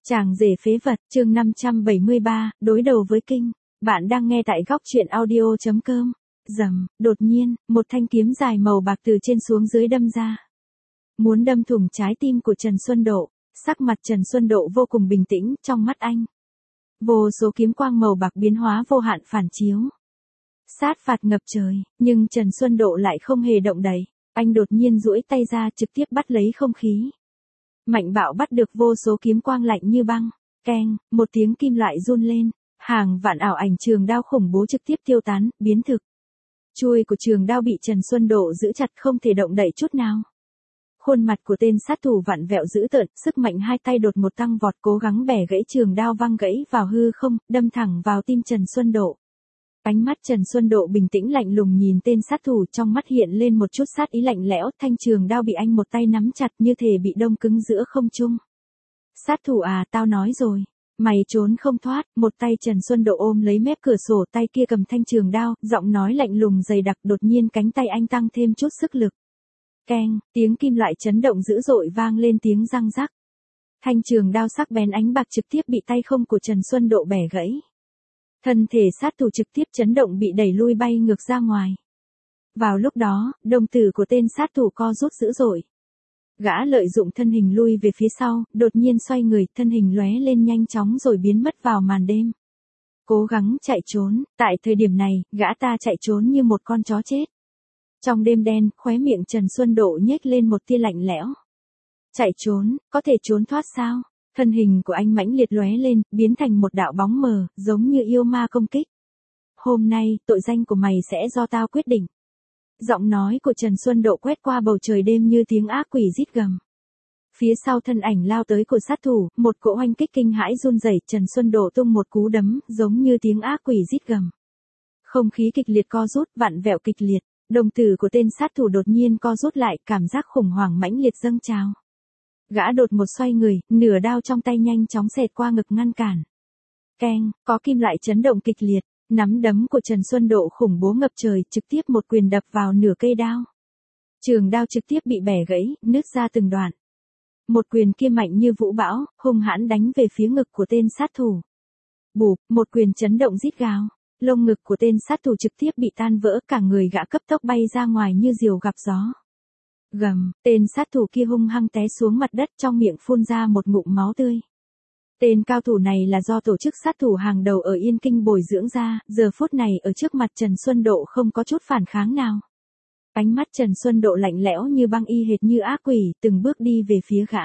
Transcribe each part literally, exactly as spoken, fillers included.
Chàng rể phế vật, chương năm trăm bảy mươi ba, đối đầu với kinh. Bạn đang nghe tại góc truyện audio chấm com. Rầm, đột nhiên, một thanh kiếm dài màu bạc từ trên xuống dưới đâm ra. Muốn đâm thủng trái tim của Trần Xuân Độ. Sắc mặt Trần Xuân Độ vô cùng bình tĩnh, trong mắt anh. Vô số kiếm quang màu bạc biến hóa vô hạn phản chiếu. Sát phạt ngập trời, nhưng Trần Xuân Độ lại không hề động đậy. Anh đột nhiên duỗi tay ra trực tiếp bắt lấy không khí. Mạnh bạo bắt được vô số kiếm quang lạnh như băng. Keng, một tiếng kim loại run lên. Hàng vạn ảo ảnh trường đao khủng bố trực tiếp tiêu tán, biến thực. Chuôi của trường đao bị Trần Xuân Độ giữ chặt không thể động đậy chút nào. Khuôn mặt của tên sát thủ vặn vẹo dữ tợn, sức mạnh hai tay đột một tăng vọt cố gắng bẻ gãy trường đao văng gãy vào hư không, đâm thẳng vào tim Trần Xuân Độ. Ánh mắt Trần Xuân Độ bình tĩnh lạnh lùng nhìn tên sát thủ, trong mắt hiện lên một chút sát ý lạnh lẽo, thanh trường đao bị anh một tay nắm chặt như thể bị đông cứng giữa không trung. Sát thủ à, tao nói rồi, mày trốn không thoát. Một tay Trần Xuân Độ ôm lấy mép cửa sổ, tay kia cầm thanh trường đao, giọng nói lạnh lùng dày đặc. Đột nhiên cánh tay anh tăng thêm chút sức lực. Keng, tiếng kim loại chấn động dữ dội vang lên tiếng răng rắc. Thanh trường đao sắc bén ánh bạc trực tiếp bị tay không của Trần Xuân Độ bẻ gãy. Thân thể sát thủ trực tiếp chấn động bị đẩy lui bay ngược ra ngoài. Vào lúc đó, đồng tử của tên sát thủ co rút dữ dội. Gã lợi dụng thân hình lui về phía sau, đột nhiên xoay người, thân hình lóe lên nhanh chóng rồi biến mất vào màn đêm. Cố gắng chạy trốn, tại thời điểm này, gã ta chạy trốn như một con chó chết. Trong đêm đen, khóe miệng Trần Xuân Độ nhếch lên một tia lạnh lẽo. Chạy trốn, có thể trốn thoát sao? Thân hình của anh mãnh liệt lóe lên, biến thành một đạo bóng mờ, giống như yêu ma công kích. Hôm nay, tội danh của mày sẽ do tao quyết định. Giọng nói của Trần Xuân Độ quét qua bầu trời đêm như tiếng ác quỷ rít gầm. Phía sau thân ảnh lao tới của sát thủ, một cỗ oanh kích kinh hãi run rẩy, Trần Xuân Độ tung một cú đấm, giống như tiếng ác quỷ rít gầm. Không khí kịch liệt co rút, vặn vẹo kịch liệt, đồng tử của tên sát thủ đột nhiên co rút lại, cảm giác khủng hoảng mãnh liệt dâng trào. Gã đột một xoay người, nửa đao trong tay nhanh chóng xẹt qua ngực ngăn cản. Keng, có kim loại chấn động kịch liệt, nắm đấm của Trần Xuân Độ khủng bố ngập trời, trực tiếp một quyền đập vào nửa cây đao. Trường đao trực tiếp bị bẻ gãy, nứt ra từng đoạn. Một quyền kia mạnh như vũ bão, hung hãn đánh về phía ngực của tên sát thủ. Bụp, một quyền chấn động rít gào. Lông ngực của tên sát thủ trực tiếp bị tan vỡ, cả người gã cấp tốc bay ra ngoài như diều gặp gió. Gầm, tên sát thủ kia hung hăng té xuống mặt đất, trong miệng phun ra một ngụm máu tươi. Tên cao thủ này là do tổ chức sát thủ hàng đầu ở Yên Kinh bồi dưỡng ra, giờ phút này ở trước mặt Trần Xuân Độ không có chút phản kháng nào. Ánh mắt Trần Xuân Độ lạnh lẽo như băng, y hệt như ác quỷ, từng bước đi về phía gã.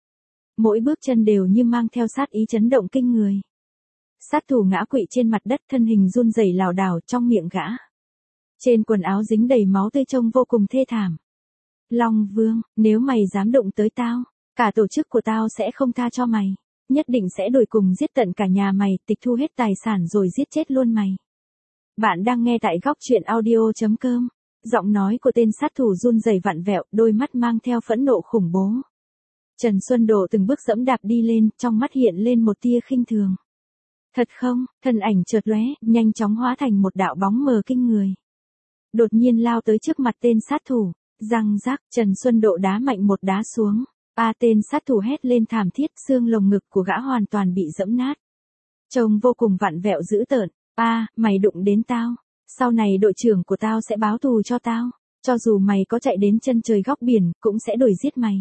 Mỗi bước chân đều như mang theo sát ý chấn động kinh người. Sát thủ ngã quỵ trên mặt đất, thân hình run rẩy lảo đảo, trong miệng gã. Trên quần áo dính đầy máu tươi trông vô cùng thê thảm. Long Vương, nếu mày dám đụng tới tao, cả tổ chức của tao sẽ không tha cho mày. Nhất định sẽ đuổi cùng giết tận cả nhà mày, tịch thu hết tài sản rồi giết chết luôn mày. Bạn đang nghe tại góc truyện audio chấm com. Giọng nói của tên sát thủ run rẩy vặn vẹo, đôi mắt mang theo phẫn nộ khủng bố. Trần Xuân Độ từng bước dẫm đạp đi lên, trong mắt hiện lên một tia khinh thường. Thật không, thân ảnh chợt lóe, nhanh chóng hóa thành một đạo bóng mờ kinh người. Đột nhiên lao tới trước mặt tên sát thủ, răng rắc, Trần Xuân Độ đá mạnh một đá xuống. A, tên sát thủ hét lên thảm thiết, xương lồng ngực của gã hoàn toàn bị dẫm nát. Trông vô cùng vặn vẹo dữ tợn. A, mày đụng đến tao, sau này đội trưởng của tao sẽ báo thù cho tao, cho dù mày có chạy đến chân trời góc biển, cũng sẽ đuổi giết mày.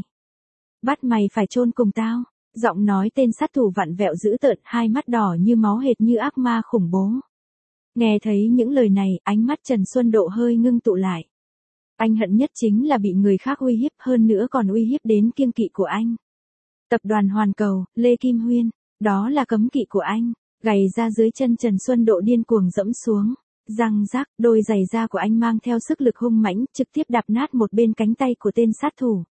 Bắt mày phải chôn cùng tao. Giọng nói tên sát thủ vặn vẹo dữ tợn, hai mắt đỏ như máu hệt như ác ma khủng bố. Nghe thấy những lời này, ánh mắt Trần Xuân Độ hơi ngưng tụ lại. Anh hận nhất chính là bị người khác uy hiếp, hơn nữa còn uy hiếp đến kiêng kỵ của anh. Tập đoàn Hoàn Cầu, Lê Kim Huyên, đó là cấm kỵ của anh. Gầy ra dưới chân Trần Xuân Độ điên cuồng dẫm xuống. Răng rắc, đôi giày da của anh mang theo sức lực hung mãnh, trực tiếp đạp nát một bên cánh tay của tên sát thủ.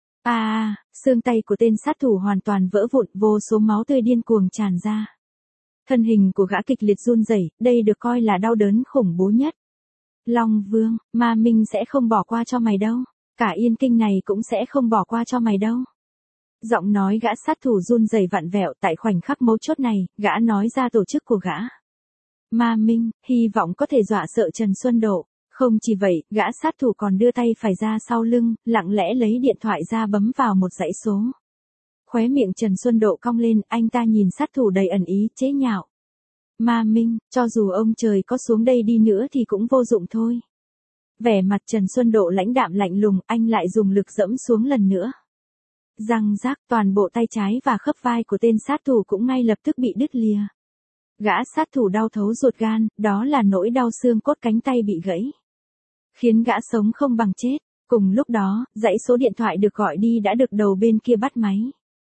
À, xương tay của tên sát thủ hoàn toàn vỡ vụn, vô số máu tươi điên cuồng tràn ra. Thân hình của gã kịch liệt run rẩy, đây được coi là đau đớn khủng bố nhất. Long Vương, Ma Minh sẽ không bỏ qua cho mày đâu. Cả Yên Kinh này cũng sẽ không bỏ qua cho mày đâu. Giọng nói gã sát thủ run rẩy vặn vẹo, tại khoảnh khắc mấu chốt này, gã nói ra tổ chức của gã. Ma Minh, hy vọng có thể dọa sợ Trần Xuân Độ. Không chỉ vậy, gã sát thủ còn đưa tay phải ra sau lưng, lặng lẽ lấy điện thoại ra bấm vào một dãy số. Khóe miệng Trần Xuân Độ cong lên, anh ta nhìn sát thủ đầy ẩn ý, chế nhạo. Ma Minh, cho dù ông trời có xuống đây đi nữa thì cũng vô dụng thôi. Vẻ mặt Trần Xuân Độ lãnh đạm lạnh lùng, anh lại dùng lực dẫm xuống lần nữa. Răng rác, toàn bộ tay trái và khớp vai của tên sát thủ cũng ngay lập tức bị đứt lìa. Gã sát thủ đau thấu ruột gan, đó là nỗi đau xương cốt cánh tay bị gãy. Khiến gã sống không bằng chết. Cùng lúc đó, dãy số điện thoại được gọi đi đã được đầu bên kia bắt máy.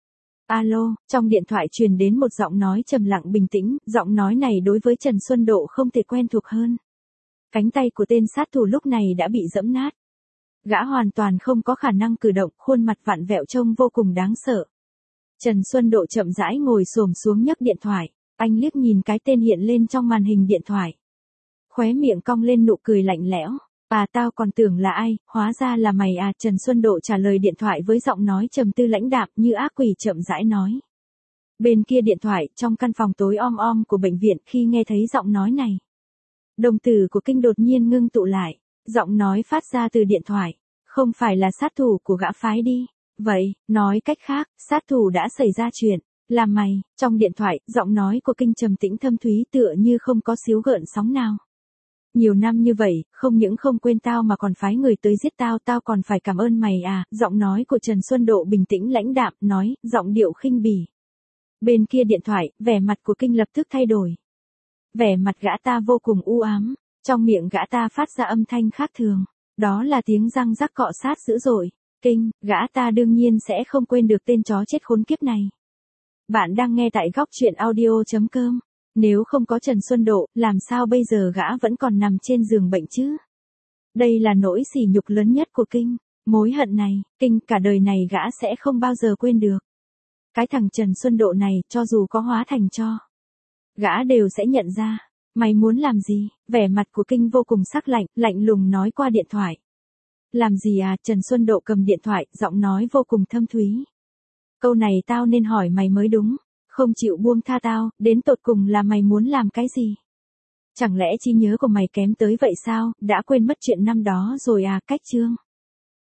Alo, trong điện thoại truyền đến một giọng nói trầm lặng bình tĩnh, giọng nói này đối với Trần Xuân Độ không thể quen thuộc hơn. Cánh tay của tên sát thủ lúc này đã bị giẫm nát. Gã hoàn toàn không có khả năng cử động, khuôn mặt vặn vẹo trông vô cùng đáng sợ. Trần Xuân Độ chậm rãi ngồi xổm xuống nhấc điện thoại, anh liếc nhìn cái tên hiện lên trong màn hình điện thoại. Khóe miệng cong lên nụ cười lạnh lẽo. À tao còn tưởng là ai, hóa ra là mày à. Trần Xuân Độ trả lời điện thoại với giọng nói trầm tư lãnh đạm như ác quỷ chậm rãi nói. Bên kia điện thoại, trong căn phòng tối om om của bệnh viện khi nghe thấy giọng nói này. Đồng tử của Kinh đột nhiên ngưng tụ lại, giọng nói phát ra từ điện thoại. Không phải là sát thủ của gã phái đi. Vậy, nói cách khác, sát thủ đã xảy ra chuyện, là mày. Trong điện thoại, giọng nói của Kinh trầm tĩnh thâm thúy tựa như không có xíu gợn sóng nào. Nhiều năm như vậy, không những không quên tao mà còn phái người tới giết tao, tao còn phải cảm ơn mày à. Giọng nói của Trần Xuân Độ bình tĩnh lãnh đạm, nói, giọng điệu khinh bỉ. Bên kia điện thoại, vẻ mặt của Kinh lập tức thay đổi. Vẻ mặt gã ta vô cùng u ám, trong miệng gã ta phát ra âm thanh khác thường. Đó là tiếng răng rắc cọ sát dữ dội. Kinh, gã ta đương nhiên sẽ không quên được tên chó chết khốn kiếp này. Bạn đang nghe tại góc truyện audio chấm com. Nếu không có Trần Xuân Độ, làm sao bây giờ gã vẫn còn nằm trên giường bệnh chứ? Đây là nỗi sỉ nhục lớn nhất của Kinh. Mối hận này, Kinh cả đời này gã sẽ không bao giờ quên được. Cái thằng Trần Xuân Độ này, cho dù có hóa thành tro, gã đều sẽ nhận ra. Mày muốn làm gì? Vẻ mặt của Kinh vô cùng sắc lạnh, lạnh lùng nói qua điện thoại. Làm gì à? Trần Xuân Độ cầm điện thoại, giọng nói vô cùng thâm thúy. Câu này tao nên hỏi mày mới đúng. Không chịu buông tha tao, đến tột cùng là mày muốn làm cái gì? Chẳng lẽ trí nhớ của mày kém tới vậy sao, đã quên mất chuyện năm đó rồi à? Cách chương.